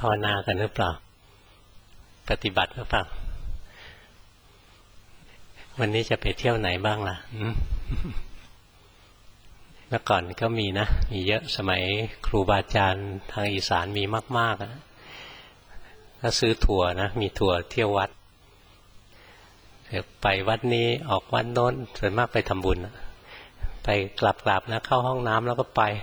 ภาวนากันหรือเปล่าปฏิบัติหรือเปล่าวันนี้จะไปเที่ยวไหนบ้างล่ะเมื่อก่อนก็มีนะมีเยอะสมัยครูบาอาจารย์ทางอีสานมีมากๆก็ซื้อทัวร์นะมีทัวร์เที่ยววัดไปวัดนี้ออกวัดโน้นส่วนมากไปทำบุญไปกลับๆนะเข้าห้องน้ำแล้วก็ไป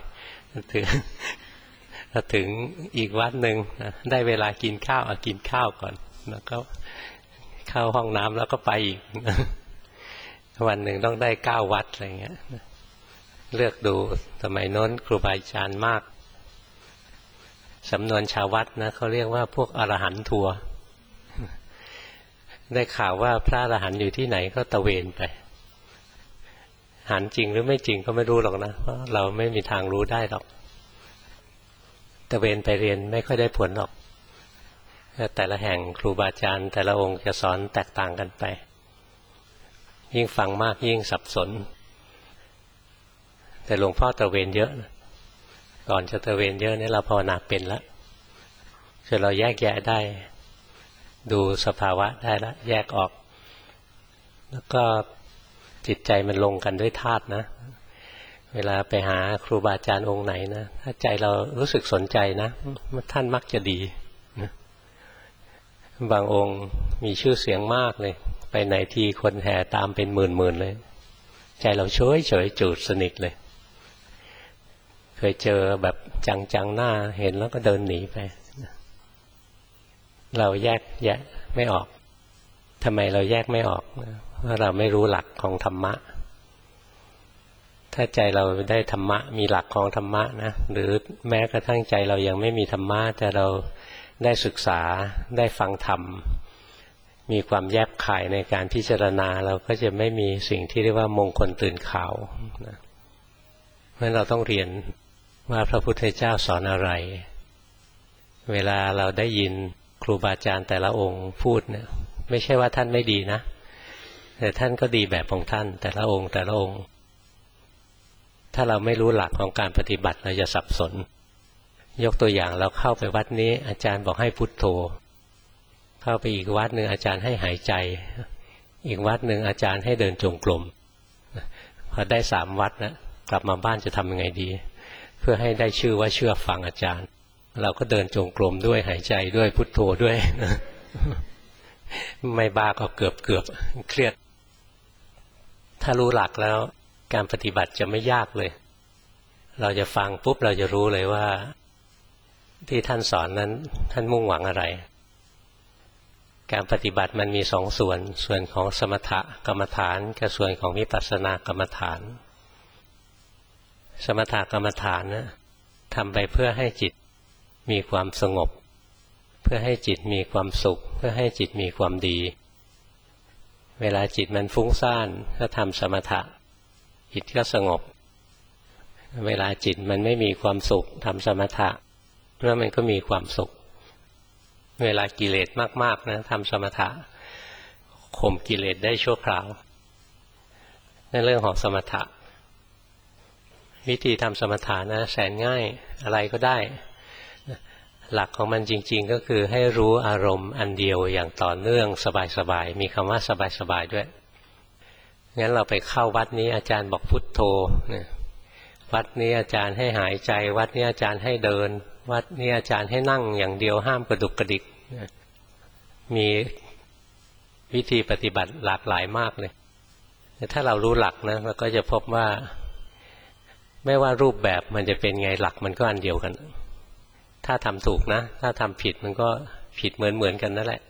ถึงอีกวัดหนึ่งได้เวลากินข้าวกินข้าวก่อนแล้วก็เข้าห้องน้ำแล้วก็ไปอีกวันหนึ่งต้องได้9 วัดอะไรเงี้ยเลือกดูสมัยโน้นครูบาอาจารย์มากสำนวนชาววัดนะเขาเรียกว่าพวกอรหันต์ทัวร์ได้ข่าวว่าพระอรหันต์อยู่ที่ไหนก็ตะเวนไปหันจริงหรือไม่จริงก็ไม่รู้หรอกนะเพราะเราไม่มีทางรู้ได้หรอกตะเวนไปเรียนไม่ค่อยได้ผลหรอกแต่ละแห่งครูบาอาจารย์แต่ละองค์จะสอนแตกต่างกันไปยิ่งฟังมากยิ่งสับสนแต่หลวงพ่อตระเวนเยอะนะก่อนจะตระเวนเยอะนี่เราภาวนาเป็นแล้วจนเราแยกแยะได้ดูสภาวะได้แล้วแยกออกแล้วก็จิตใจมันลงกันด้วยธาตุนะเวลาไปหาครูบาอาจารย์องค์ไหนนะถ้าใจเรารู้สึกสนใจนะท่านมักจะดีนะบางองค์มีชื่อเสียงมากเลยไปไหนทีคนแห่ตามเป็นหมื่นๆเลยใจเราเฉยจูดสนิทเลยเคยเจอแบบจังๆหน้าเห็นแล้วก็เดินหนีไปเราแยกแยะไม่ออกทำไมเราแยกไม่ออกเพราะเราไม่รู้หลักของธรรมะถ้าใจเราได้ธรรมะมีหลักของธรรมะนะหรือแม้กระทั่งใจเรายังไม่มีธรรมะแต่เราได้ศึกษาได้ฟังธรรมมีความแยบคายในการพิจารณาเราก็จะไม่มีสิ่งที่เรียกว่ามงคลตื่นข่าวนะเพราะฉะนั้นเราต้องเรียนว่าพระพุทธเจ้าสอนอะไรเวลาเราได้ยินครูบาอาจารย์แต่ละองค์พูดเนี่ยไม่ใช่ว่าท่านไม่ดีนะแต่ท่านก็ดีแบบของท่านแต่ละองค์แต่ละองค์ถ้าเราไม่รู้หลักของการปฏิบัติเราจะสับสนยกตัวอย่างเราเข้าไปวัดนี้อาจารย์บอกให้พุทโธเข้าไปอีกวัดหนึ่งอาจารย์ให้หายใจอีกวัดหนึ่งอาจารย์ให้เดินจงกรมพอได้3 วัดนะกลับมาบ้านจะทำยังไงดีเพื่อให้ได้ชื่อว่าเชื่อฟังอาจารย์เราก็เดินจงกรมด้วยหายใจด้วยพุทโธด้วยไม่บ้าก็เกือบเครียดถ้ารู้หลักแล้วการปฏิบัติจะไม่ยากเลยเราจะฟังปุ๊บเราจะรู้เลยว่าที่ท่านสอนนั้นท่านมุ่งหวังอะไรการปฏิบัติมันมี2 ส่วนของสมถกรรมฐานกับส่วนของวิปัสสนากรรมฐานสมถกรรมฐานนะทำไปเพื่อให้จิตมีความสงบเพื่อให้จิตมีความสุขเพื่อให้จิตมีความดีเวลาจิตมันฟุ้งซ่านก็ทำสมถะจิตก็สงบเวลาจิตมันไม่มีความสุขทำสมถะแล้วมันก็มีความสุขเวลากิเลสมากๆนะทำสมถะข่มกิเลสได้ชั่วคราวนั่นเรื่องของสมถะวิธีทำสมถะนะแสนง่ายอะไรก็ได้หลักของมันจริงๆก็คือให้รู้อารมณ์อันเดียวอย่างต่อเนื่องสบายๆมีคำว่าสบายๆด้วยงั้นเราไปเข้าวัดนี้อาจารย์บอกพุทโธวัดนี้อาจารย์ให้หายใจวัดนี้อาจารย์ให้เดินวัดนี้อาจารย์ให้นั่งอย่างเดียวห้ามกระดุกกระดิกมีวิธีปฏิบัติหลากหลายมากเลยแต่ถ้าเรารู้หลักนะเราก็จะพบว่าไม่ว่ารูปแบบมันจะเป็นไงหลักมันก็อันเดียวกันถ้าทำถูกนะถ้าทำผิดมันก็ผิดเหมือนกันนั่นแหละ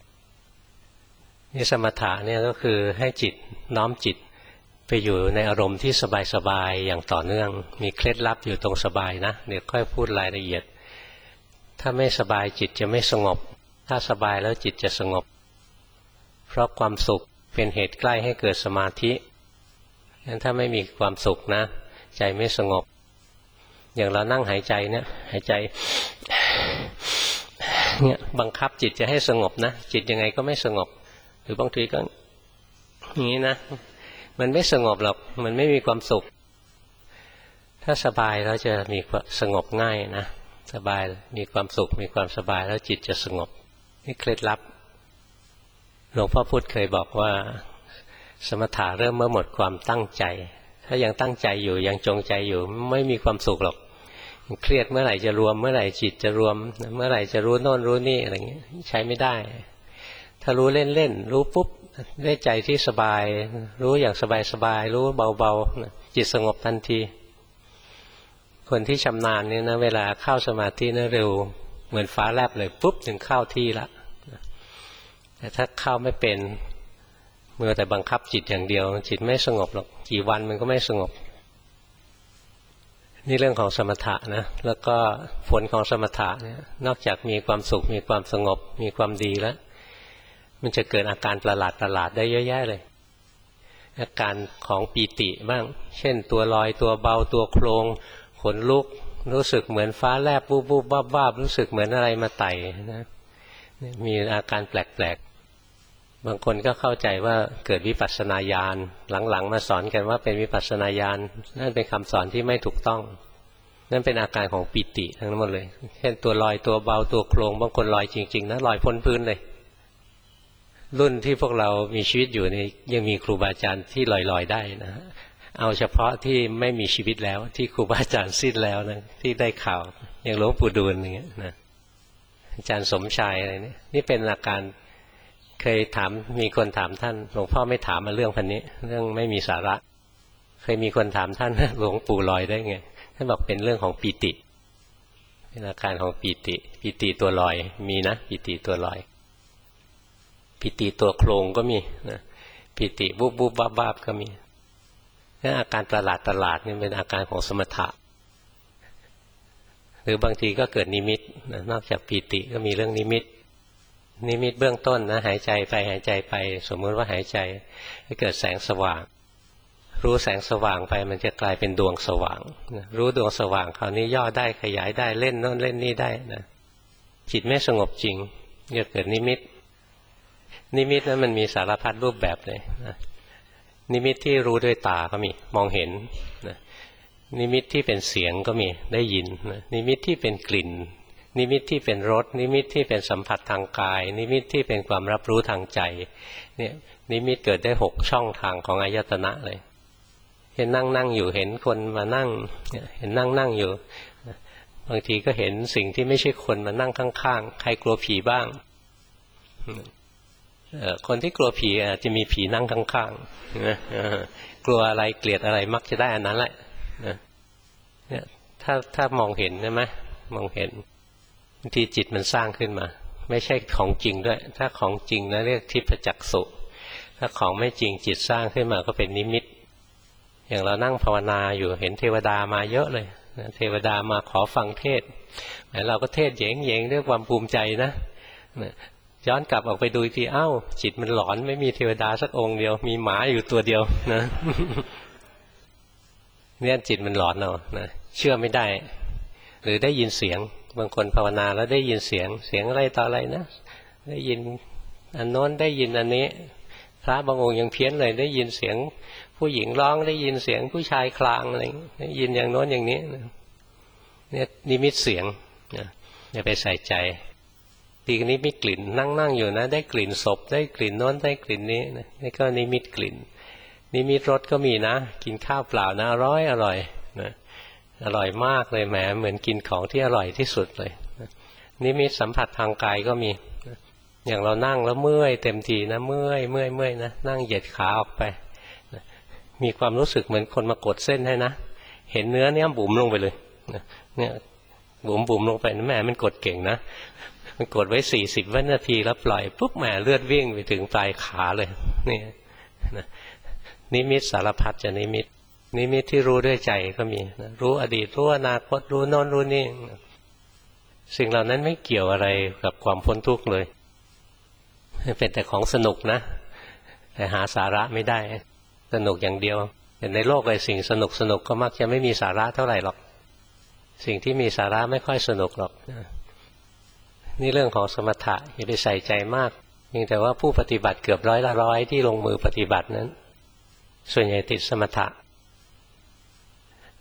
นี่สมถะเนี่ยก็คือให้จิตน้อมจิตไปอยู่ในอารมณ์ที่สบายๆอย่างต่อเนื่องมีเคล็ดลับอยู่ตรงสบายนะเดี๋ยวค่อยพูดรายละเอียดถ้าไม่สบายจิตจะไม่สงบถ้าสบายแล้วจิตจะสงบเพราะความสุขเป็นเหตุใกล้ให้เกิดสมาธิงั้นถ้าไม่มีความสุขนะใจไม่สงบอย่างเรานั่งหายใจเนี่ยหายใจเนี่ยบังคับจิตจะให้สงบนะจิตยังไงก็ไม่สงบหรือบางทีก็อย่างนี้นะมันไม่สงบหรอกมันไม่มีความสุขถ้าสบายแล้วจะมีสงบง่ายนะสบายมีความสุขมีความสบายแล้วจิตจะสงบนี่เคล็ดลับหลวงพ่อพุธเคยบอกว่าสมถะเริ่มเมื่อหมดความตั้งใจถ้ายังตั้งใจอยู่ยังจงใจอยู่ไม่มีความสุขหรอกเครียดเมื่อไหร่จะรวมเมื่อไหร่จิตจะรวมเมื่อไหร่จะรู้โน่นรู้นี่อะไรเงี้ยใช้ไม่ได้ถ้ารู้เล่นๆรู้ปุ๊บได้ใจที่สบายรู้อย่างสบายๆรู้เบาๆจิตสงบทันทีคนที่ชำนาญเนี่ยนะเวลาเข้าสมาธินะเร็วเหมือนฟ้าแลบเลยปุ๊บถึงเข้าที่ละแต่ถ้าเข้าไม่เป็นเมื่อแต่บังคับจิตอย่างเดียวจิตไม่สงบหรอกกี่วันมันก็ไม่สงบนี่เรื่องของสมถะนะแล้วก็ผลของสมถะเนี่ยนอกจากมีความสุขมีความสงบมีความดีแล้วมันจะเกิดอาการประหลาดได้เยอะแยะเลยอาการของปีติบ้างเช่นตัวลอยตัวเบาตัวโครงขนลุกรู้สึกเหมือนฟ้าแลบบูบบูบบ้าบรู้สึกเหมือนอะไรมาไต่นะมีอาการแปลกๆบางคนก็เข้าใจว่าเกิดวิปัสสนาญาณหลังๆมาสอนกันว่าเป็นวิปัสสนาญาณนั่นเป็นคำสอนที่ไม่ถูกต้องนั่นเป็นอาการของปีติทั้งหมดเลยเช่นตัวลอยตัวเบาตัวโครงบางคนลอยจริงๆนะลอยพ้นพื้นเลยรุ่นที่พวกเรามีชีวิตอยู่นี่ยังมีครูบาอาจารย์ที่ลอยได้นะเอาเฉพาะที่ไม่มีชีวิตแล้วที่ครูบาอาจารย์สิ้นแล้วนะที่ได้ข่าวอย่างหลวงปู่ดูลอย่างเงี้ยนะอาจารย์สมชายอะไรนี่เป็นอาการเคยถามมีคนถามท่านหลวงพ่อไม่ถามมาเรื่องพันนี้เรื่องไม่มีสาระเคยมีคนถามท่านหลวงปู่ลอยได้ไงท่านบอกเป็นเรื่องของปีติเป็นอาการของปีติตัวลอยมีนะปีติตัวลอยปีติตัวโครงก็มีนะปีติบูบบูบบ้าก็มีนั่นอาการประหลาดนี่เป็นอาการของสมถะหรือบางทีก็เกิดนิมิตนอกจากปีติก็มีเรื่องนิมิตเบื้องต้นนะหายใจไปหายใจไปสมมติว่าหายใจให้เกิดแสงสว่างรู้แสงสว่างไปมันจะกลายเป็นดวงสว่างรู้ดวงสว่างคราวนี้ย่อได้ขยายได้เล่นโน่นเล่นนี่ได้นะจิตไม่สงบจริงจะเกิดนิมิตนั้นมันมีสารพัดรูปแบบเลยนะนิมิตที่รู้ด้วยตาก็มีมองเห็นนะนิมิตที่เป็นเสียงก็มีได้ยินนะนิมิตที่เป็นกลิ่นนิมิตที่เป็นรสนิมิตที่เป็นสัมผัสทางกายนิมิตที่เป็นความรับรู้ทางใจเนี่ยนิมิตเกิดได้6ช่องทางของอายตนะเลยเห็นนั่งอยู่เห็นคนมานั่งเห็นนั่งอยู่บางทีก็เห็นสิ่งที่ไม่ใช่คนมานั่งข้างๆใครกลัวผีบ้างคนที่กลัวผีอาจจะมีผีนั่งข้างๆกลัวอะไรเกลียดอะไรมักจะได้อันนั้นแหละเนี่ยถ้ามองเห็นใช่ไหมมองเห็นบางทีจิตมันสร้างขึ้นมาไม่ใช่ของจริงด้วยถ้าของจริงนะเรียกทิพจักษุถ้าของไม่จริงจิตสร้างขึ้นมาก็เป็นนิมิตอย่างเรานั่งภาวนาอยู่เห็นเทวดามาเยอะเลยเทวดามาขอฟังเทศเราก็เทศเหยงด้วยความภูมิใจนะย้อนกลับออกไปดูทีอ้าวจิตมันหลอนไม่มีเทวดาสักองค์เดียวมีหมาอยู่ตัวเดียวนะเนี่ยจิตมันหลอนเอานะเชื่อไม่ได้หรือได้ยินเสียงบางคนภาวนาแล้วได้ยินเสียงอะไรต่ออะไรนะได้ยินอันโน้นได้ยินอันนี้พระบางองค์ยังเพี้ยนเลยได้ยินเสียงผู้หญิงร้องได้ยินเสียงผู้ชายคลางอะไรได้ยินอย่างโน้นอย่างนี้เนี่ยนิมิตเสียงนะอย่าไปใส่ใจทีนี้มีกลิ่นนั่งอยู่นะได้กลิ่นศพได้กลิ่นโน้นได้กลิ่นนี้นะนี่ก็นิมิตกลิ่นนิมิตรสก็มีนะกินข้าวเปล่านะอร่อยนะอร่อยมากเลยแหมเหมือนกินของที่อร่อยที่สุดเลยนิมิตสัมผัสทางกายก็มีอย่างเรานั่งแล้วเมื่อยเต็มทีนะเมื่อยนะนั่งเหยียดขาออกไปมีความรู้สึกเหมือนคนมากดเส้นให้นะเห็นเนื้อเนี่ยบุ๋มลงไปเลยเนี่ยบุ๋มลงไปนะแหมมันกดเก่งนะมันกดไว้40 วินาทีแล้วปล่อยปุ๊บแหมเลือดวิ่งไปถึงปลายขาเลยนี่นะนิมิตสารพัดจะนิมิตที่รู้ด้วยใจก็มีนะรู้อดีตรู้อนาคตรู้โน่นรู้นี่สิ่งเหล่านั้นไม่เกี่ยวอะไรกับความพ้นทุกข์เลยเป็นแต่ของสนุกนะแต่หาสาระไม่ได้สนุกอย่างเดียวแต่ในโลกไอ้สิ่งสนุกก็มักจะไม่มีสาระเท่าไหร่หรอกสิ่งที่มีสาระไม่ค่อยสนุกหรอกนี่เรื่องของสมถะอย่าไปใส่ใจมากเพียงแต่ว่าผู้ปฏิบัติเกือบร้อยที่ลงมือปฏิบัตินั้นส่วนใหญ่ติดสมถะ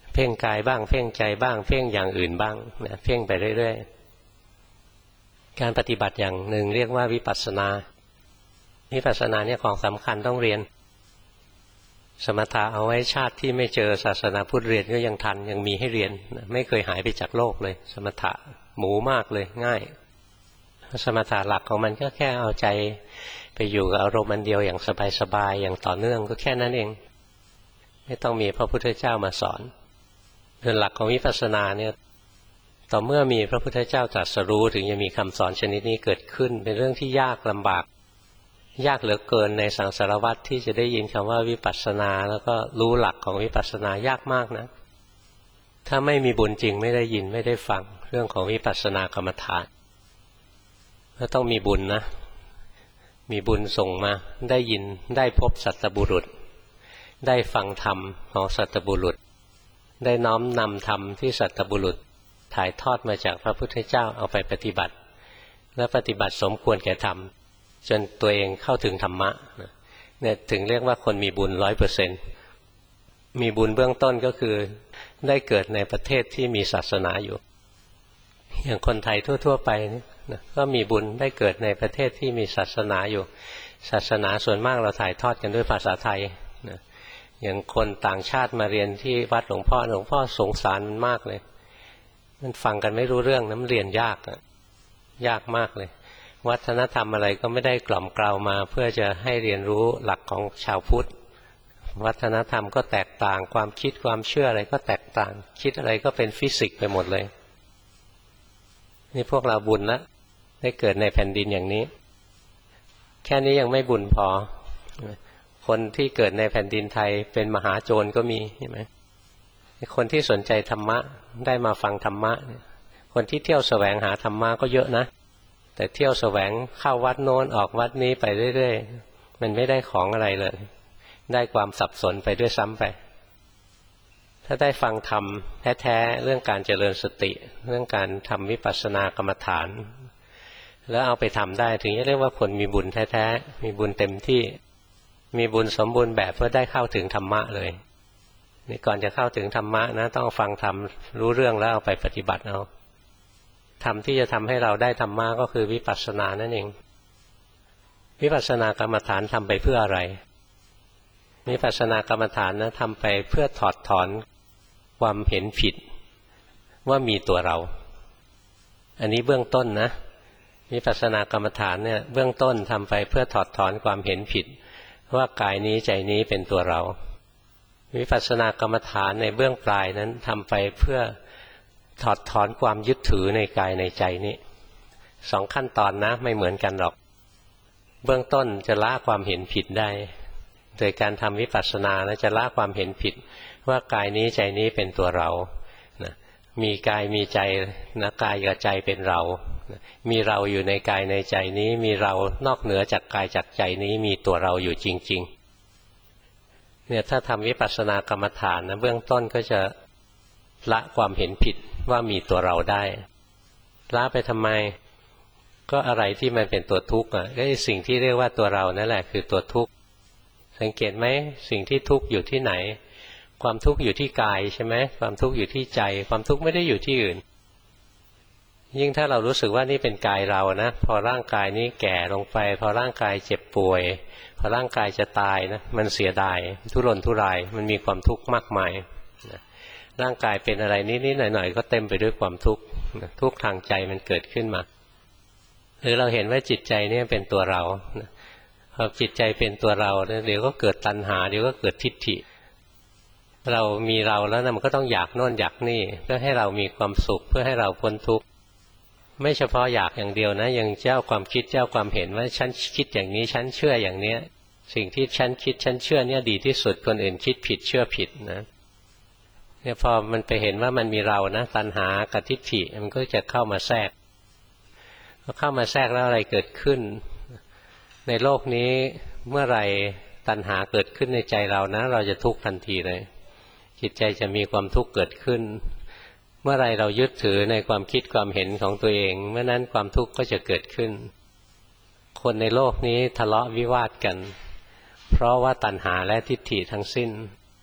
เพ่งกายบ้างเพ่งใจบ้างเพ่งอย่างอื่นบ้างนะเพ่งไปเรื่อยๆการปฏิบัติอย่างหนึ่งเรียกว่าวิปัสสนาวิปัสสนาเนี่ยของสำคัญต้องเรียนสมถะเอาไว้ชาติที่ไม่เจอศาสนาพุทธเรียนก็ยังทันยังมีให้เรียนไม่เคยหายไปจากโลกเลยสมถะหมูมากเลยง่ายสมถะหลักของมันก็แค่เอาใจไปอยู่กับอารมณ์อันเดียวอย่างสบายๆอย่างต่อเนื่องก็แค่นั้นเองไม่ต้องมีพระพุทธเจ้ามาสอนส่วนหลักของวิปัสสนาเนี่ยต่อเมื่อมีพระพุทธเจ้าตรัสรู้ถึงจะมีคำสอนชนิดนี้เกิดขึ้นเป็นเรื่องที่ยากลำบากยากเหลือเกินในสังสารวัฏที่จะได้ยินคำว่าวิปัสสนาแล้วก็รู้หลักของวิปัสสนายากมากนะถ้าไม่มีบุญจริงไม่ได้ยินไม่ได้ฟังเรื่องของวิปัสสนากรรมฐานก็ต้องมีบุญนะมีบุญส่งมาได้ยินได้พบสัตบุรุษได้ฟังธรรมของสัตบุรุษได้น้อมนำธรรมที่สัตบุรุษถ่ายทอดมาจากพระพุทธเจ้าเอาไปปฏิบัติและปฏิบัติสมควรแก่ธรรมจนตัวเองเข้าถึงธรรมะเนี่ยถึงเรียกว่าคนมีบุญ 100% มีบุญเบื้องต้นก็คือได้เกิดในประเทศที่มีศาสนาอยู่อย่างคนไทยทั่วๆไปนะก็มีบุญได้เกิดในประเทศที่มีศาสนาอยู่ศาสนาส่วนมากเราถ่ายทอดกันด้วยภาษาไทยนะอย่างคนต่างชาติมาเรียนที่วัดหลวงพ่อสงสารมันมากเลยมันฟังกันไม่รู้เรื่องนะมันเรียนยากยากมากเลยวัฒนธรรมอะไรก็ไม่ได้กล่อมเกลามาเพื่อจะให้เรียนรู้หลักของชาวพุทธวัฒนธรรมก็แตกต่างความคิดความเชื่ออะไรก็แตกต่างคิดอะไรก็เป็นฟิสิกส์ไปหมดเลยนี่พวกเราบุญละได้เกิดในแผ่นดินอย่างนี้แค่นี้ยังไม่บุญพอคนที่เกิดในแผ่นดินไทยเป็นมหาโจรก็มีเห็นไหมคนที่สนใจธรรมะได้มาฟังธรรมะคนที่เที่ยวแสวงหาธรรมะก็เยอะนะแต่เที่ยวแสวงเข้าวัดโน้นออกวัดนี้ไปเรื่อยๆมันไม่ได้ของอะไรเลยได้ความสับสนไปด้วยซ้ำไปถ้าได้ฟังธรรมแท้ๆเรื่องการเจริญสติเรื่องการทำวิปัสสนากรรมฐานแล้วเอาไปทำได้ถึงจะเรียกว่าคนมีบุญแท้ๆมีบุญเต็มที่มีบุญสมบูรณ์แบบเพื่อได้เข้าถึงธรรมะเลยนี่ก่อนจะเข้าถึงธรรมะนะต้องฟังธรรมรู้เรื่องแล้วเอาไปปฏิบัติเอาธรรมที่จะทำให้เราได้ธรรมะก็คือวิปัสสนานั่นเองวิปัสสนากรรมฐานทำไปเพื่ออะไรวิปัสสนากรรมฐานนะทำไปเพื่อถอดถอนความเห็นผิดว่ามีตัวเราอันนี้เบื้องต้นนะวิปัสสนากรรมฐานเนี่ยเบื้องต้นทำไปเพื่อถอดถอนความเห็นผิดว่ากายนี้ใจนี้เป็นตัวเราวิปัสสนากรรมฐานในเบื้องปลายนั้นทำไปเพื่อถอดถอนความยึดถือในกายในใจนี้สองขั้นตอนนะไม่เหมือนกันหรอกเบื้องต้นจะละความเห็นผิดได้โดยการทำวิปัสสนาแล้วจะละความเห็นผิดว่ากายนี้ใจนี้เป็นตัวเรานะมีกายมีใจนะกายกับใจเป็นเรานะมีเราอยู่ในกายในใจนี้มีเรานอกเหนือจากกายจากใจนี้มีตัวเราอยู่จริงๆเนี่ยถ้าทำวิปัสสนากรรมฐานนะเบื้องต้นก็จะละความเห็นผิดว่ามีตัวเราได้ละไปทำไมก็อะไรที่มันเป็นตัวทุกข์ก็สิ่งที่เรียกว่าตัวเรานั่นแหละคือตัวทุกข์สังเกตไหมสิ่งที่ทุกข์อยู่ที่ไหนความทุกข์อยู่ที่กายใช่ไหมความทุกข์อยู่ที่ใจความทุกข์ไม่ได้อยู่ที่อื่นยิ่งถ้าเรารู้สึกว่านี่เป็นกายเรานะพอร่างกายนี้แก่ลงไปพอร่างกายเจ็บป่วยพอร่างกายจะตายนะมันเสียดายทุรนทุรายมันมีความทุกข์มากมายร่างกายเป็นอะไรนิดๆหน่อยๆก็เต็มไปด้วยความทุกข์ทุกข์ทางใจมันเกิดขึ้นมาหรือเราเห็นว่าจิตใจนี่เป็นตัวเราพอจิตใจเป็นตัวเราเดี๋ยวก็เกิดตัณหาเดี๋ยวก็เกิดทิฏฐิเรามีเราแล้วนะมันก็ต้องอยากโน่นอยากนี่เพื่อให้เรามีความสุขเพื่อให้เราพ้นทุกข์ไม่เฉพาะอยากอย่างเดียวนะยังเจ้าความคิดเจ้าความเห็นว่าฉันคิดอย่างนี้ฉันเชื่ออย่างเนี้ยสิ่งที่ฉันคิดฉันเชื่อเนี่ยดีที่สุดคนอื่นคิดผิดเชื่อผิดนะเนี่ยพอมันไปเห็นว่ามันมีเรานะตัณหากับทิฏฐิมันก็จะเข้ามาแทรกพอเข้ามาแทรกแล้วอะไรเกิดขึ้นในโลกนี้เมื่อไรตัณหาเกิดขึ้นในใจเรานะเราจะทุกข์ทันทีเลยจิตใจจะมีความทุกข์เกิดขึ้นเมื่อไรเรายึดถือในความคิดความเห็นของตัวเองเมื่อนั้นความทุกข์ก็จะเกิดขึ้นคนในโลกนี้ทะเลาะวิวาทกันเพราะว่าตัณหาและทิฏฐิทั้งสิ้น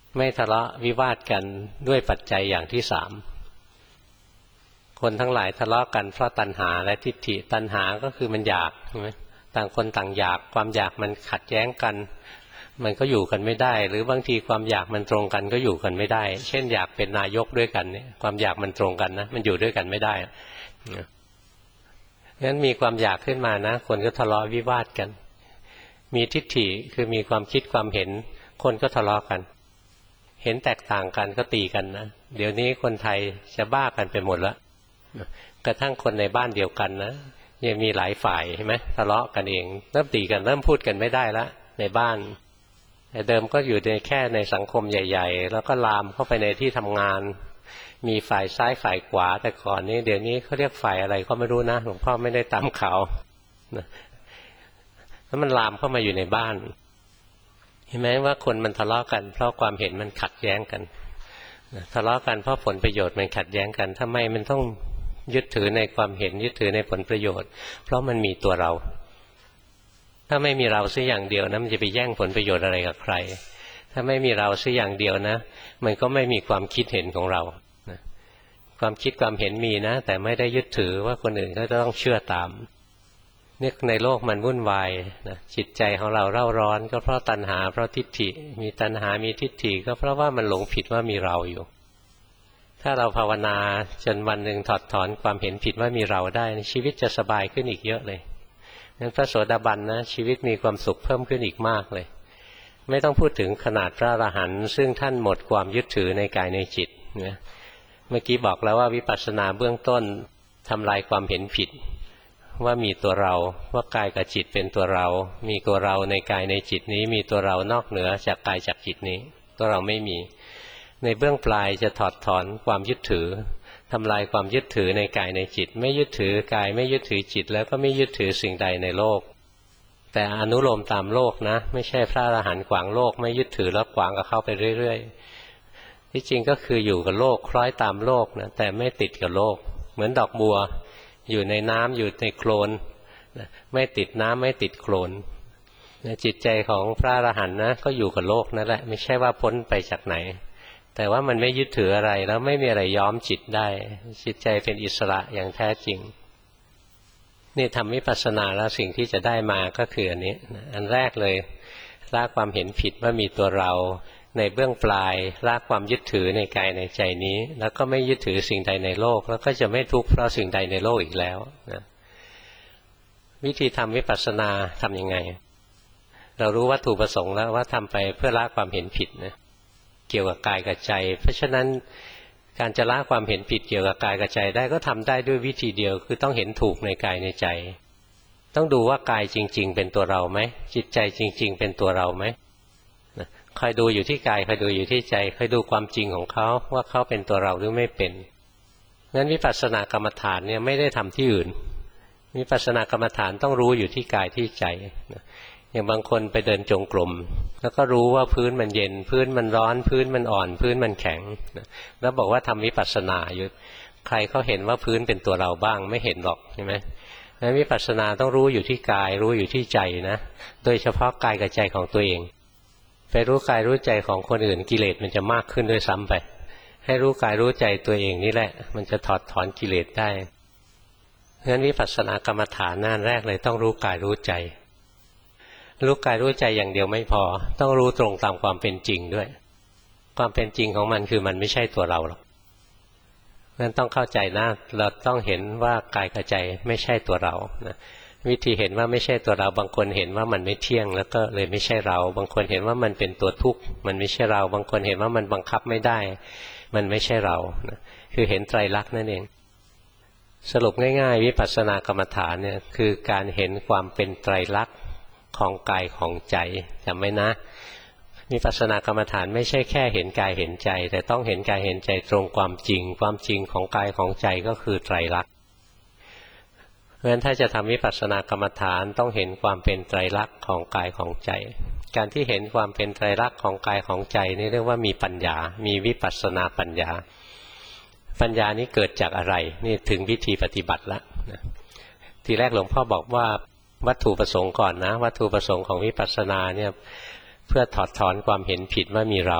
ไม่ทะเลาะวิวาทกันด้วยปัจจัยอย่างที่สามคนทั้งหลายทะเลาะกันเพราะตัณหาและทิฏฐิตัณหาก็คือมันอยากใช่ไหมต่างคนต่างอยากความอยากมันขัดแย้งกันมันก็อยู่กันไม่ได้หรือบางทีความอยากมันตรงกันก็อยู่กันไม่ได้เช่นอยากเป็นนายกด้วยกันเนี่ยความอยากมันตรงกันนะมันอยู่ด้วยกันไม่ได้งั้นมีความอยากขึ้นมานะคนก็ทะเลาะวิวาทกันมีทิฏฐิคือมีความคิดความเห็นคนก็ทะเลาะกันเห็นแตกต่างกันก็ตีกันนะเดี๋ยวนี้คนไทยจะบ้ากันไปหมดแล้วกระทั่งคนในบ้านเดียวกันนะยังมีหลายฝ่ายใช่ไหมทะเลาะกันเองเริ่มตีกันเริ่มพูดกันไม่ได้แล้วในบ้านแต่เดิมก็อยู่ในแค่ในสังคมใหญ่ๆแล้วก็ลามเข้าไปในที่ทำงานมีฝ่ายซ้ายฝ่ายขวาแต่ก่อนนี้เดี๋ยวนี้เขาเรียกฝ่ายอะไรก็ไม่รู้นะหลวงพ่อไม่ได้ตามข่าวแล้วมันลามเข้ามาอยู่ในบ้านเห็นไหมว่าคนมันทะเลาะกันเพราะความเห็นมันขัดแย้งกันทะเลาะกันเพราะผลประโยชน์มันขัดแย้งกันทำไมมันต้องยึดถือในความเห็นยึดถือในผลประโยชน์เพราะมันมีตัวเราถ้าไม่มีเราสักอย่างเดียวนะมันจะไปแย่งผลประโยชน์อะไรกับใครถ้าไม่มีเราสักอย่างเดียวนะมันก็ไม่มีความคิดเห็นของเราความคิดความเห็นมีนะแต่ไม่ได้ยึดถือว่าคนอื่นก็ต้องเชื่อตามเนี่ยในโลกมันวุ่นวายนะจิตใจของเราเร่าร้อนก็เพราะตัณหาเพราะทิฏฐิมีตัณหามีทิฏฐิก็เพราะว่ามันหลงผิดว่ามีเราอยู่ถ้าเราภาวนาจนวันหนึ่งถอดถอนความเห็นผิดว่ามีเราได้ชีวิตจะสบายขึ้นอีกเยอะเลยงั้นพระโสดาบันนะชีวิตมีความสุขเพิ่มขึ้นอีกมากเลยไม่ต้องพูดถึงขนาดพระอรหันต์ซึ่งท่านหมดความยึดถือในกายในจิตนะเมื่อกี้บอกแล้วว่าวิปัสสนาเบื้องต้นทำลายความเห็นผิดว่ามีตัวเราว่ากายกับจิตเป็นตัวเรามีตัวเราในกายในจิตนี้มีตัวเรานอกเหนือจากกายจากจิตนี้ตัวเราไม่มีในเบื้องปลายจะถอดถอนความยึดถือทำลายความยึดถือในกายในจิตไม่ยึดถือกายไม่ยึดถือจิตแล้วก็ไม่ยึดถือสิ่งใดในโลกแต่อนุโลมตามโลกนะไม่ใช่พระอรหันต์ขวางโลกไม่ยึดถือแล้วขวางก็เข้าไปเรื่อยๆที่จริงก็คืออยู่กับโลกคล้อยตามโลกนะแต่ไม่ติดกับโลกเหมือนดอกบัวอยู่ในน้ำอยู่ในโคลนไม่ติดน้ำไม่ติดโคลนจิตใจของพระอรหันต์นะก็อยู่กับโลกนั่นแหละไม่ใช่ว่าพ้นไปจากไหนแต่ว่ามันไม่ยึดถืออะไรแล้วไม่มีอะไรย้อมจิตได้จิตใจเป็นอิสระอย่างแท้จริงนี่ทำวิปัสสนาแล้วสิ่งที่จะได้มาก็คืออันนี้อันแรกเลยละความเห็นผิดว่ามีตัวเราในเบื้องปลายละความยึดถือในกายในใจนี้แล้วก็ไม่ยึดถือสิ่งใดในโลกแล้วก็จะไม่ทุกข์เพราะสิ่งใดในโลกอีกแล้วนะวิธีทำวิปัสสนาทำยังไงเรารู้วัตถุประสงค์แล้วว่าทำไปเพื่อละความเห็นผิดนะเกี่ยวกับกายกับใจเพราะฉะนั้นการจะละความเห็นผิดเกี่ยวกับกายกับใจได้ก็ทำได้ด้วยวิธีเดียวคือต้องเห็นถูกในกายในใจต้องดูว่ากายจริงๆเป็นตัวเราไหมจิตใจจริงๆเป็นตัวเราไหมคอยดูอยู่ที่กายคอยดูอยู่ที่ใจคอยดูความจริงของเขาว่าเขาเป็นตัวเราหรือไม่เป็นงั้นวิปัสสนากรรมฐานเนี่ยไม่ได้ทำที่อื่นวิปัสสนากรรมฐานต้องรู้อยู่ที่กายที่ใจอย่างบางคนไปเดินจงกรมแล้วก็รู้ว่าพื้นมันเย็นพื้นมันร้อนพื้นมันอ่อนพื้นมันแข็งแล้วบอกว่าทำวิปัสสนาอยู่ใครเขาเห็นว่าพื้นเป็นตัวเราบ้างไม่เห็นหรอกใช่ไหมงั้นวิปัสสนาต้องรู้อยู่ที่กายรู้อยู่ที่ใจนะโดยเฉพาะกายกับใจของตัวเองไปรู้กายรู้ใจของคนอื่นกิเลสมันจะมากขึ้นด้วยซ้ำไปให้รู้กายรู้ใจตัวเองนี่แหละมันจะถอดถอนกิเลสได้งั้นวิปัสสนากรรมฐานหน้าแรกเลยต้องรู้กายรู้ใจรู้กายรู้ใจอย่างเดียวไม่พอต้องรู้ตรงตามความเป็นจริงด้วยความเป็นจริงของมันคือมันไม่ใช่ตัวเราหรอกงั้นต้องเข้าใจนะเราต้องเห็นว่ากายกับใจไม่ใช่ตัวเรานะวิธีเห็นว่าไม่ใช่ตัวเราบางคนเห็นว่ามันไม่เที่ยงแล้วก็เลยไม่ใช่เราบางคนเห็นว่ามันเป็นตัวทุกข์มันไม่ใช่เราบางคนเห็นว่ามันบังคับไม่ได้มันไม่ใช่เรานะคือเห็นไตรลักษณ์นั่นเองสรุปง่ายๆวิปัสสนากรรมฐานเนี่ยคือการเห็นความเป็นไตรลักษณ์ของกายของใจจำไว้นะวิปัสสนากรรมฐานไม่ใช่แค่เห็นกายเห็นใจแต่ต้องเห็นกายเห็นใจตรงความจริงความจริงของกายของใจก็คือไตรลักษณ์เพราะฉะนั้นถ้าจะทำวิปัสสนากรรมฐานต้องเห็นความเป็นไตรลักษณ์ของกายของใจการที่เห็นความเป็นไตรลักษณ์ของกายของใจนี่เรียกว่ามีปัญญามีวิปัสสนาปัญญาปัญญานี้เกิดจากอะไรนี่ถึงวิธีปฏิบัติแล้วทีแรกหลวงพ่อบอกว่าวัตถุประสงค์ก่อนนะวัตถุประสงค์ของวิปัสสนาเนี่ยเพื่อถอดถอนความเห็นผิดว่ามีเรา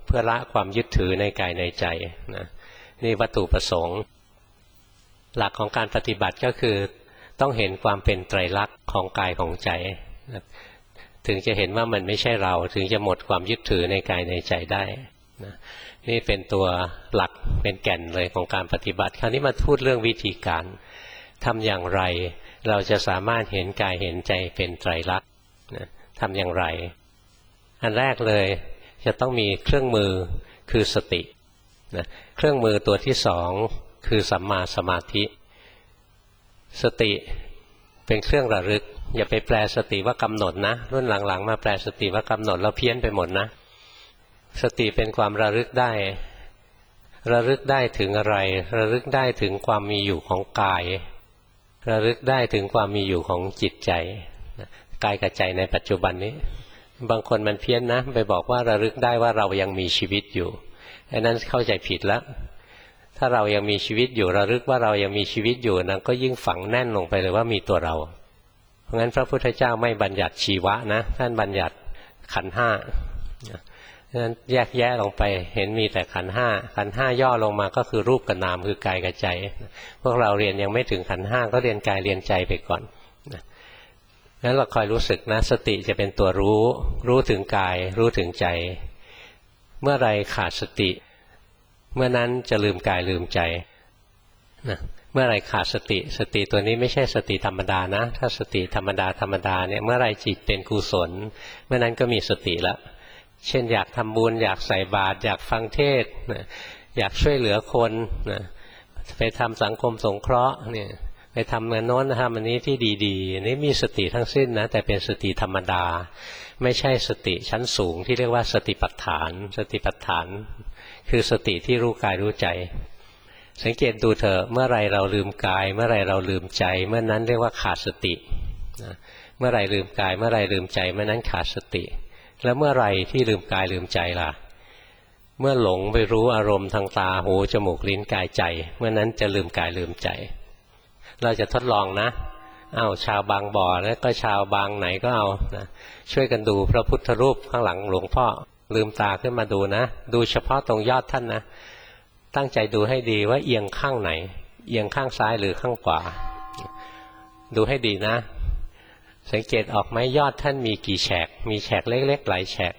เพื่อละความยึดถือในกายในใจนะนี่วัตถุประสงค์หลักของการปฏิบัติก็คือต้องเห็นความเป็นไตรลักษณ์ของกายของใจนะถึงจะเห็นว่ามันไม่ใช่เราถึงจะหมดความยึดถือในกายในใจได้นะนี่เป็นตัวหลักเป็นแก่นเลยของการปฏิบัติคราวนี้มาพูดเรื่องวิธีการทำอย่างไรเราจะสามารถเห็นกายเห็นใจเป็นไตรลักษณ์นะทำอย่างไรอันแรกเลยจะต้องมีเครื่องมือคือสตินะเครื่องมือตัวที่สองคือสัมมาสมาธิสติเป็นเครื่องระลึกอย่าไปแปลสติว่ากำหนดนะรุ่นหลังๆมาแปลสติว่ากำหนดแล้วเพี้ยนไปหมดนะสติเป็นความระลึกได้ระลึกได้ถึงอะไรระลึกได้ถึงความมีอยู่ของกายระลึกได้ถึงความมีอยู่ของจิตใจกายกับใจในปัจจุบันนี้บางคนมันเพี้ยนนะไปบอกว่าระลึกได้ว่าเรายังมีชีวิตอยู่อันนั้นเข้าใจผิดแล้วถ้าเรายังมีชีวิตอยู่ระลึกว่าเรายังมีชีวิตอยู่นั้นก็ยิ่งฝังแน่นลงไปเลยว่ามีตัวเราเพราะงั้นพระพุทธเจ้าไม่บัญญัติชีวะนะท่านบัญญัติขันธ์ห้าดังนั้นแยกแยะลงไปเห็นมีแต่ขันธ์ห้าขันธ์ห้าย่อลงมาก็คือรูปกับนามคือกายกับใจพวกเราเรียนยังไม่ถึงขันธ์ห้าก็เรียนกายเรียนใจไปก่อนงั้นเราคอยรู้สึกนะสติจะเป็นตัวรู้ถึงกายรู้ถึงใจเมื่อไรขาดสติเมื่อนั้นจะลืมกายลืมใจนะเมื่อไรขาดสติตัวนี้ไม่ใช่สติธรรมดานะถ้าสติธรรมดาเนี่ยเมื่อไรจิตเป็นกุศลเมื่อนั้นก็มีสติแล้วเช่นอยากทำบุญอยากใส่บาตรอยากฟังเทศน์นะอยากช่วยเหลือคนนะไปทำสังคมสงเคราะห์เนี่ยไปทำเงินโน้นทำอันนี้ที่ดีๆนี่มีสติทั้งสิ้นนะแต่เป็นสติธรรมดาไม่ใช่สติชั้นสูงที่เรียกว่าสติปัฏฐานสติปัฏฐานคือสติที่รู้กายรู้ใจสังเกตดูเถอะเมื่อไรเราลืมกายเมื่อไรเราลืมใจเมื่อนั้นเรียกว่าขาดสติเมื่อไรลืมกายเมื่อไรลืมใจเมื่อนั้นขาดสติแล้วเมื่อไรที่ลืมกายลืมใจล่ะเมื่อหลงไปรู้อารมณ์ทางตาหูจมูกลิ้นกายใจเมื่อนั้นจะลืมกายลืมใจเราจะทดลองนะชาวบางบ่อแล้วก็ชาวบางไหนก็เอานะช่วยกันดูพระพุทธรูปข้างหลังหลวงพ่อลืมตาขึ้นมาดูนะดูเฉพาะตรงยอดท่านนะตั้งใจดูให้ดีว่าเอียงข้างไหนเอียงข้างซ้ายหรือข้างขวาดูให้ดีนะสังเกตออกไหมยอดท่านมีกี่แฉกมีแฉกเล็กๆหลายแฉก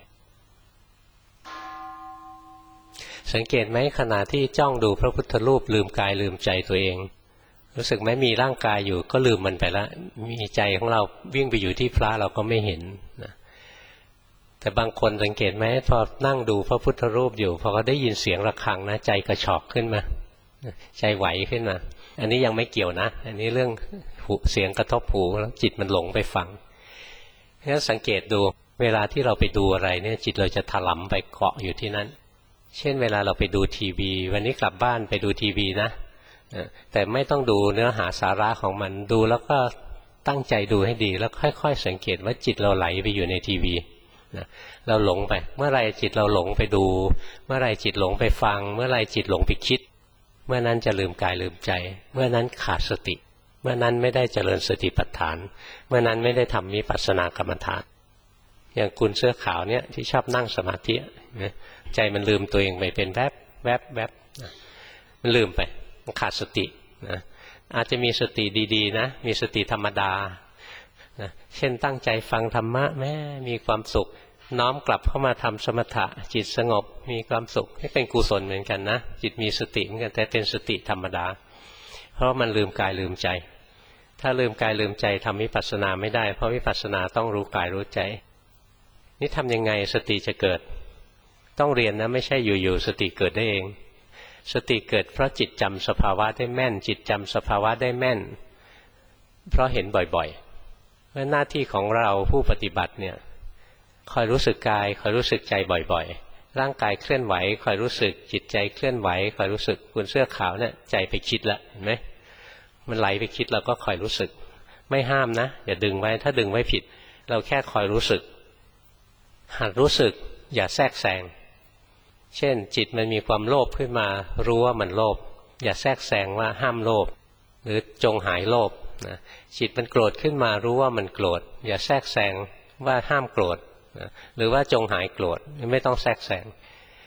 สังเกตไหมขณะที่จ้องดูพระพุทธรูปลืมกายลืมใจตัวเองรู้สึกไหมมีร่างกายอยู่ก็ลืมมันไปแล้วมีใจของเราวิ่งไปอยู่ที่พระเราก็ไม่เห็นนะแต่บางคนสังเกตไหมพอนั่งดูพระพุทธรูปอยู่พอเขาได้ยินเสียงระฆังนะใจกระชอกขึ้นมาใจไหวขึ้นมาอันนี้ยังไม่เกี่ยวนะอันนี้เรื่องเสียงกระทบหูแล้วจิตมันหลงไปฟังงั้นสังเกตดูเวลาที่เราไปดูอะไรเนี่ยจิตเราจะถลำไปเกาะอยู่ที่นั้นเช่นเวลาเราไปดูทีวีวันนี้กลับบ้านไปดูทีวีนะแต่ไม่ต้องดูเนื้อหาสาระของมันดูแล้วก็ตั้งใจดูให้ดีแล้วค่อยๆสังเกตว่าจิตเราไหลไปอยู่ในทีวีเราหลงไปเมื่อไรจิตเราหลงไปดูเมื่อไรจิตหลงไปฟังเมื่อไรจิตหลงไปคิดเมื่อนั้นจะลืมกายลืมใจเมื่อนั้นขาดสติเมื่อนั้นไม่ได้เจริญสติปัฏฐานเมื่อนั้นไม่ได้ทำวิปัสสนากรรมฐานอย่างคุณเสื้อขาวเนี่ยที่ชอบนั่งสมาธิใจมันลืมตัวเองไปเป็นแวบแวบแวบมันลืมไปขาดสตินะอาจจะมีสติดีๆนะมีสติธรรมดานะเช่นตั้งใจฟังธรรมะแม่มีความสุขน้อมกลับเข้ามาทำสมถะจิตสงบมีความสุขให้เป็นกุศลเหมือนกันนะจิตมีสติเหมือนกันแต่เป็นสติธรรมดาเพราะมันลืมกายลืมใจถ้าลืมกายลืมใจทำวิปัสสนาไม่ได้เพราะวิปัสสนาต้องรู้กายรู้ใจนี่ทำยังไงสติจะเกิดต้องเรียนนะไม่ใช่อยู่ๆสติเกิดได้เองสติเกิดเพราะจิตจำสภาวะได้แม่นจิตจำสภาวะได้แม่นเพราะเห็นบ่อยๆเพราะหน้าที่ของเราผู้ปฏิบัติเนี่ยคอยรู้สึกกายคอยรู้สึกใจบ่อยๆร่างกายเคลื่อนไหวคอยรู้สึกจิตใจเคลื่อนไหวคอยรู้สึกคุณเสื้อขาวเนี่ยใจไปคิดแล้วเห็นไหมมันไหลไปคิดเราก็คอยรู้สึกไม่ห้ามนะอย่าดึงไว้ถ้าดึงไว้ผิดเราแค่คอยรู้สึกหัดรู้สึกอย่าแทรกแซงเช่นจิตมันมีความโลภขึ้นมารู้ว่ามันโลภอย่าแทรกแซงว่าห้ามโลภหรือจงหายโลภนะจิตมันโกรธขึ้นมารู้ว่ามันโกรธอย่าแทรกแซงว่าห้ามโกรธนะหรือว่าจงหายโกรธไม่ต้องแทรกแซง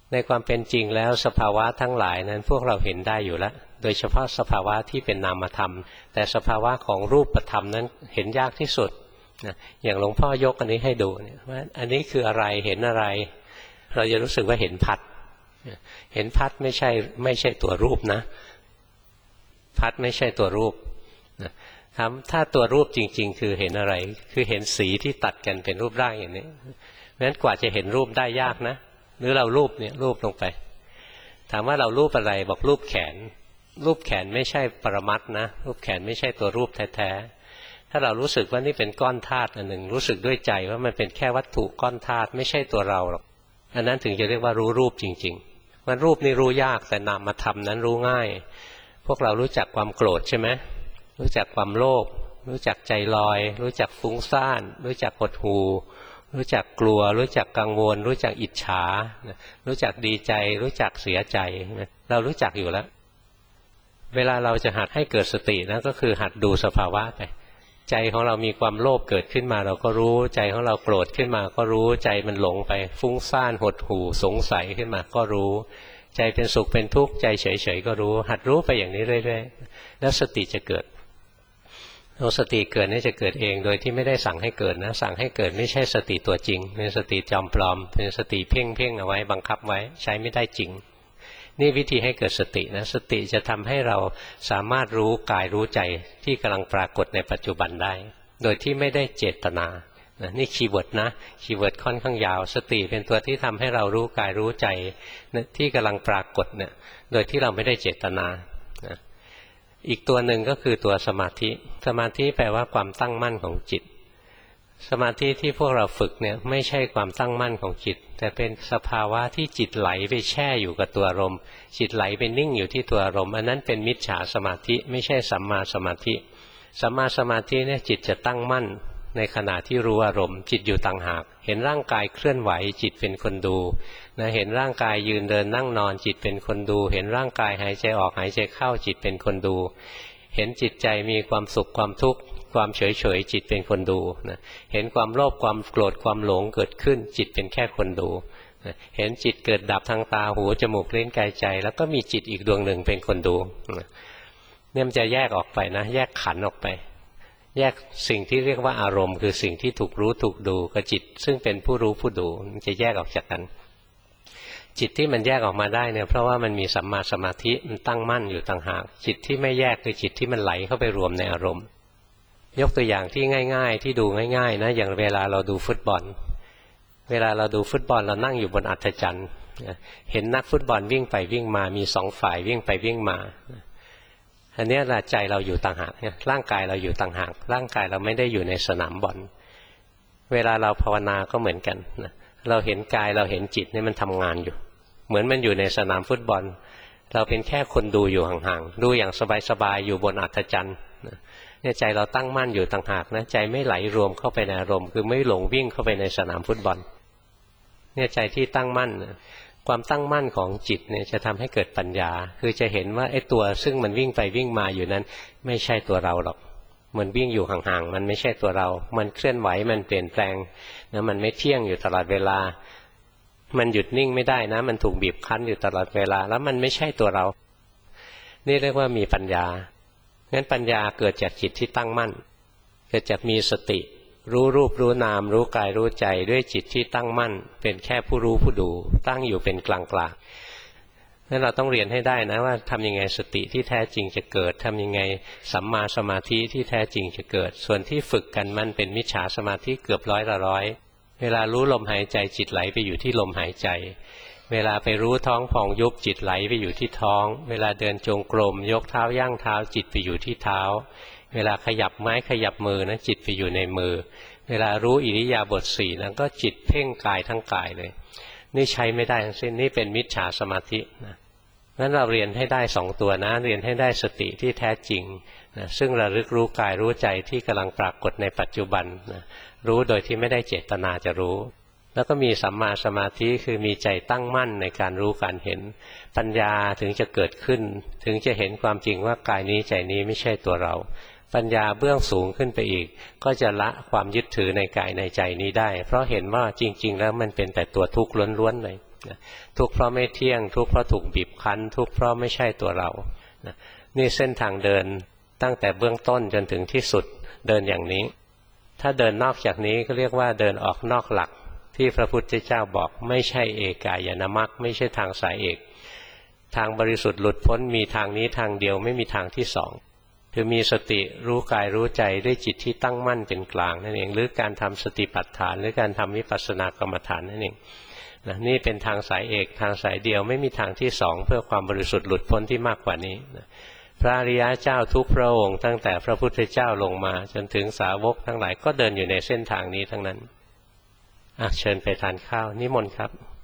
ในความเป็นจริงแล้วสภาวะทั้งหลายนั้นพวกเราเห็นได้อยู่แล้วโดยเฉพาะสภาวะที่เป็นนามธรรมแต่สภาวะของรูปธรรมนั้นเห็นยากที่สุดนะอย่างหลวงพ่อยกอันนี้ให้ดูเนี่ยว่าอันนี้คืออะไรเห็นอะไรเราจะรู้สึกว่าเห็นพัดเห็นพัดไม่ใช่ตัวรูปนะพัดไม่ใช่ตัวรูปนะถ้าตัวรูปจริงๆคือเห็นอะไรคือเห็นสีที่ตัดกันเป็นรูปร่างอย่างนี้เพราะฉะนั้นกว่าจะเห็นรูปได้ยากนะหรือเรารูปเนี่ยรูปลงไปถามว่าเรารูปอะไรบอกรูปแขนรูปแขนไม่ใช่ปรมัตถ์นะรูปแขนไม่ใช่ตัวรูปแท้ๆถ้าเรารู้สึกว่านี่เป็นก้อนธาตุอันหนึ่งรู้สึกด้วยใจว่ามันเป็นแค่วัตถุก้อนธาตุไม่ใช่ตัวเราหรอกอันนั้นถึงจะเรียกว่ารู้รูปจริงๆมันรูปนี่รู้ยากแต่นามธรรมนั้นรู้ง่ายพวกเรารู้จักความโกรธใช่ไหมรู้จักความโลภรู้จักใจลอยรู้จักฟุ้งซ่านรู้จักหดหู่รู้จักกลัวรู้จักกังวลรู้จักอิจฉารู้จักดีใจรู้จักเสียใจเรารู้จักอยู่แล้วเวลาเราจะหัดให้เกิดสตินะก็คือหัดดูสภาวะไปใจของเรามีความโลภเกิดขึ้นมาเราก็รู้ใจของเราโกรธขึ้นมาก็รู้ใจมันหลงไปฟุ้งซ่านหดหู่สงสัยขึ้นมาก็รู้ใจเป็นสุขเป็นทุกข์ใจเฉยๆก็รู้หัดรู้ไปอย่างนี้เรื่อยๆแล้วสติจะเกิดสติเกิดนี่จะเกิดเองโดยที่ไม่ได้สั่งให้เกิดนะสั่งให้เกิดไม่ใช่สติตัวจริงเป็นสติจอมปลอมเป็นสติเพ่งเอาไว้บังคับไว้ใช้ไม่ได้จริงนี่วิธีให้เกิดสตินะสติจะทำให้เราสามารถรู้กายรู้ใจที่กำลังปรากฏในปัจจุบันได้โดยที่ไม่ได้เจตนานี่คีย์เวิร์ดนะคีย์เวิร์ดค่อนข้างยาวสติเป็นตัวที่ทำให้เรารู้กายรู้ใจที่กำลังปรากฏเนี่ยโดยที่เราไม่ได้เจตนาอีกตัวหนึ่งก็คือตัวสมาธิสมาธิแปลว่าความตั้งมั่นของจิตสมาธิที่พวกเราฝึกเนี่ยไม่ใช่ความตั้งมั่นของจิตแต่เป็นสภาวะที่จิตไหลไปแช่อยู่กับตัวอารมณ์จิตไหลไปนิ่งอยู่ที่ตัวอารมณ์อันนั้นเป็นมิจฉาสมาธิไม่ใช่สัมมาสมาธิสัมมาสมาธิเนี่ยจิตจะตั้งมั่นในขณะที่รู้อารมณ์จิตอยู่ต่างหากเห็นร่างกายเคลื่อนไหวจิตเป็นคนดูนะเห็นร่างกายยืนเดินนั่งนอนจิตเป็นคนดูเห็นร่างกายหายใจออกหายใจเข้าจิตเป็นคนดูเห็นจิตใจมีความสุขความทุกข์ความเฉยๆจิตเป็นคนดูนะเห็นความโลภความโกรธความหลงเกิดขึ้นจิตเป็นแค่คนดูนะเห็นจิตเกิดดับทางตาหูจมูกลิ้นกายใจแล้วก็มีจิตอีกดวงหนึ่งเป็นคนดูนะเนี่ยมันจะแยกออกไปนะแยกขันธ์ออกไปแยกสิ่งที่เรียกว่าอารมณ์คือสิ่งที่ถูกรู้ถูกดูกับจิตซึ่งเป็นผู้รู้ผู้ดูมันจะแยกออกจากกันจิตที่มันแยกออกมาได้เนี่ยเพราะว่ามันมีสัมมาสมาธิมันตั้งมั่นอยู่ต่างหากจิตที่ไม่แยกคือจิตที่มันไหลเข้าไปรวมในอารมณ์ยกตัวอย่างที่ง่ายๆที่ดูง่ายๆนะอย่างเวลาเราดูฟุตบอลเวลาเราดูฟุตบอลเรานั่งอยู่บนอัฐจันทร์เห็นนักฟุตบอลวิ่งไปวิ่งมามีสองฝ่ายวิ่งไปวิ่งมาอันนี้ละใจเราอยู่ต่างหากร่างกายเราอยู่ต่างหากร่างกายเราไม่ได้อยู่ในสนามบอลเวลาเราภาวนาก็เหมือนกันนะเราเห็นกายเราเห็นจิตนี่มันทำงานอยู่เหมือนมันอยู่ในสนามฟุตบอลเราเป็นแค่คนดูอยู่ห่างๆดูอย่างสบายๆอยู่บนอัฐจันทร์เนี่ยใจเราตั้งมั่นอยู่ต่างหากนะใจไม่ไหลรวมเข้าไปในอารมณ์คือไม่หลงวิ่งเข้าไปในสนามฟุตบอลเนี่ยใจที่ตั้งมั่นความตั้งมั่นของจิตเนี่ยจะทำให้เกิดปัญญาคือจะเห็นว่าไอ้ตัวซึ่งมันวิ่งไปวิ่งมาอยู่นั้นไม่ใช่ตัวเราหรอกมันวิ่งอยู่ห่างๆมันไม่ใช่ตัวเรามันเคลื่อนไหวมันเปลี่ยนแปลงนะมันไม่เที่ยงอยู่ตลอดเวลามันหยุดนิ่งไม่ได้นะมันถูกบีบคั้นอยู่ตลอดเวลาแล้วมันไม่ใช่ตัวเรานี่เรียกว่ามีปัญญางั้นปัญญาเกิดจากจิตที่ตั้งมั่นเกิดจากมีสติรู้รูปรู้นามรู้กายรู้ใจด้วยจิตที่ตั้งมั่นเป็นแค่ผู้รู้ผู้ดูตั้งอยู่เป็นกลางๆนั้นเราต้องเรียนให้ได้นะว่าทำยังไงสติที่แท้จริงจะเกิดทำยังไงสัมมาสมาธิที่แท้จริงจะเกิดส่วนที่ฝึกกันมันเป็นมิจฉาสมาธิเกือบ100 ละ 100เวลารู้ลมหายใจจิตไหลไปอยู่ที่ลมหายใจเวลาไปรู้ท้องพองยุบจิตไหลไปอยู่ที่ท้องเวลาเดินจงกรมยกเท้าย่างเท้าจิตไปอยู่ที่เท้าเวลาขยับไม้ขยับมือนะจิตไปอยู่ในมือเวลารู้อิริยาบถ4นั้นก็จิตเพ่งกายทั้งกายเลยนี่ใช้ไม่ได้ทั้งสิ้นนี่เป็นมิจฉาสมาธินะงั้นเราเรียนให้ได้2ตัวนะเรียนให้ได้สติที่แท้จริงนะซึ่งระลึกรู้กายรู้ใจที่กำลังปรากฏในปัจจุบันนะรู้โดยที่ไม่ได้เจตนาจะรู้แล้วก็มีสัมมาสมาธิคือมีใจตั้งมั่นในการรู้การเห็นปัญญาถึงจะเกิดขึ้นถึงจะเห็นความจริงว่ากายนี้ใจนี้ไม่ใช่ตัวเราปัญญาเบื้องสูงขึ้นไปอีกก็จะละความยึดถือในกายในใจนี้ได้เพราะเห็นว่าจริงๆแล้วมันเป็นแต่ตัวทุกข์ล้วนๆเลยทุกข์เพราะไม่เที่ยงทุกข์เพราะถูกบีบคั้นทุกข์เพราะไม่ใช่ตัวเรานี่เส้นทางเดินตั้งแต่เบื้องต้นจนถึงที่สุดเดินอย่างนี้ถ้าเดินนอกจากนี้ก็เรียกว่าเดินออกนอกหลักที่พระพุทธเจ้าบอกไม่ใช่เอกายนมรรคไม่ใช่ทางสายเอกทางบริสุทธิ์หลุดพ้นมีทางนี้ทางเดียวไม่มีทางที่สองคือมีสติรู้กายรู้ใจด้วยจิตที่ตั้งมั่นเป็นกลางนั่นเองหรือการทำสติปัฏฐานหรือการทำวิปัสสนากรรมฐานนั่นเองนี่เป็นทางสายเอกทางสายเดียวไม่มีทางที่สองเพื่อความบริสุทธิ์หลุดพ้นที่มากกว่านี้พระอริยเจ้าทุกพระองค์ตั้งแต่พระพุทธเจ้าลงมาจนถึงสาวกทั้งหลายก็เดินอยู่ในเส้นทางนี้ทั้งนั้นเชิญไปทานข้าวนิมนต์ครับ